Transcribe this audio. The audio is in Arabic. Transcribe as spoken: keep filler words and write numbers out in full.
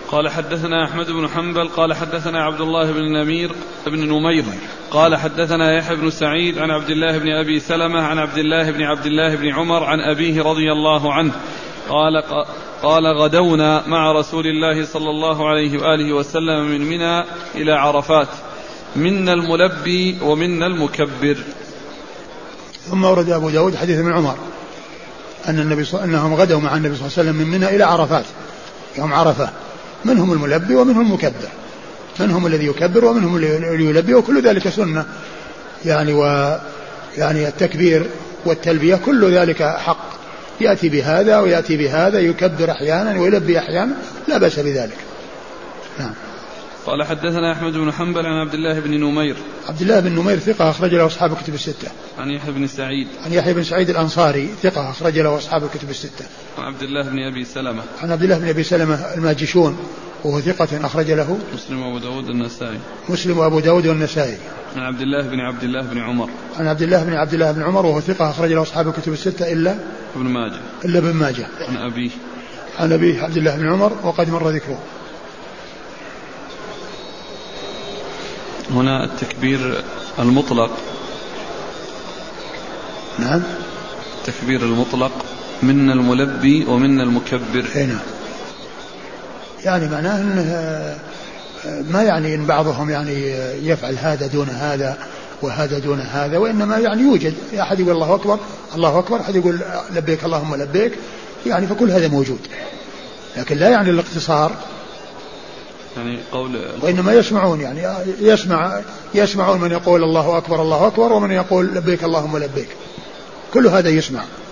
قال حدثنا أحمد بن حنبل قال حدثنا عبد الله بن نمير بن نمير قال حدثنا يحيى بن سعيد عن عبد الله بن أبي سلمة عن عبد الله بن عبد الله بن عمر عن أبيه رضي الله عنه قال قال غدونا مع رسول الله صلى الله عليه وآله وسلم من منى إلى عرفات منا الملبي ومنا المكبر. ثم ورد أبو داود حديث ابن عمر أن النبي صلى أنهم غدوا مع النبي صلى الله عليه وسلم من منى إلى عرفات يوم عرفة، منهم الملبي ومنهم المكبر، منهم الذي يكبر ومنهم الذي يلبي، وكل ذلك سنة يعني، ويعني التكبير والتلبية كل ذلك حق، يأتي بهذا ويأتي بهذا، يكبر أحيانا ويلبي أحيانا، لا بأس بذلك. نعم. قال حدثنا أحمد بن حنبل عن عبد الله بن نمير. عبد الله بن نمير ثقة أخرج له أصحاب الكتب الستة. عن يحيى بن سعيد. عن يحيى بن سعيد الأنصاري ثقة أخرج له أصحاب الكتب الستة. عن عبد الله بن أبي سلمة. عن عبد الله بن أبي سلمة الماجشون وهو ثقة أخرج له مسلم وأبو داود والنسائي. مسلم وأبو داود والنسائي. عن عبد الله بن عبد الله بن عمر. عن عبد الله بن عبد الله بن عمر وهو ثقة أخرج له أصحاب الكتب الستة إلا ابن ماجه. إلا ابن ماجه. عن أبيه. عن أبيه عبد الله بن عمر وقد مر ذكره. هنا التكبير المطلق. نعم. التكبير المطلق منا الملبي ومنا المكبر. هنا يعني معناه أنه ما يعني إن بعضهم يعني يفعل هذا دون هذا وهذا دون هذا، وإنما يعني يوجد أحد يقول الله أكبر الله أكبر، أحد يقول لبيك اللهم لبيك، يعني فكل هذا موجود، لكن لا يعني الاقتصار يعني قول، وإنما يسمعون يعني يسمع يسمعون من يقول الله أكبر الله أكبر ومن يقول لبيك اللهم لبيك، كل هذا يسمع.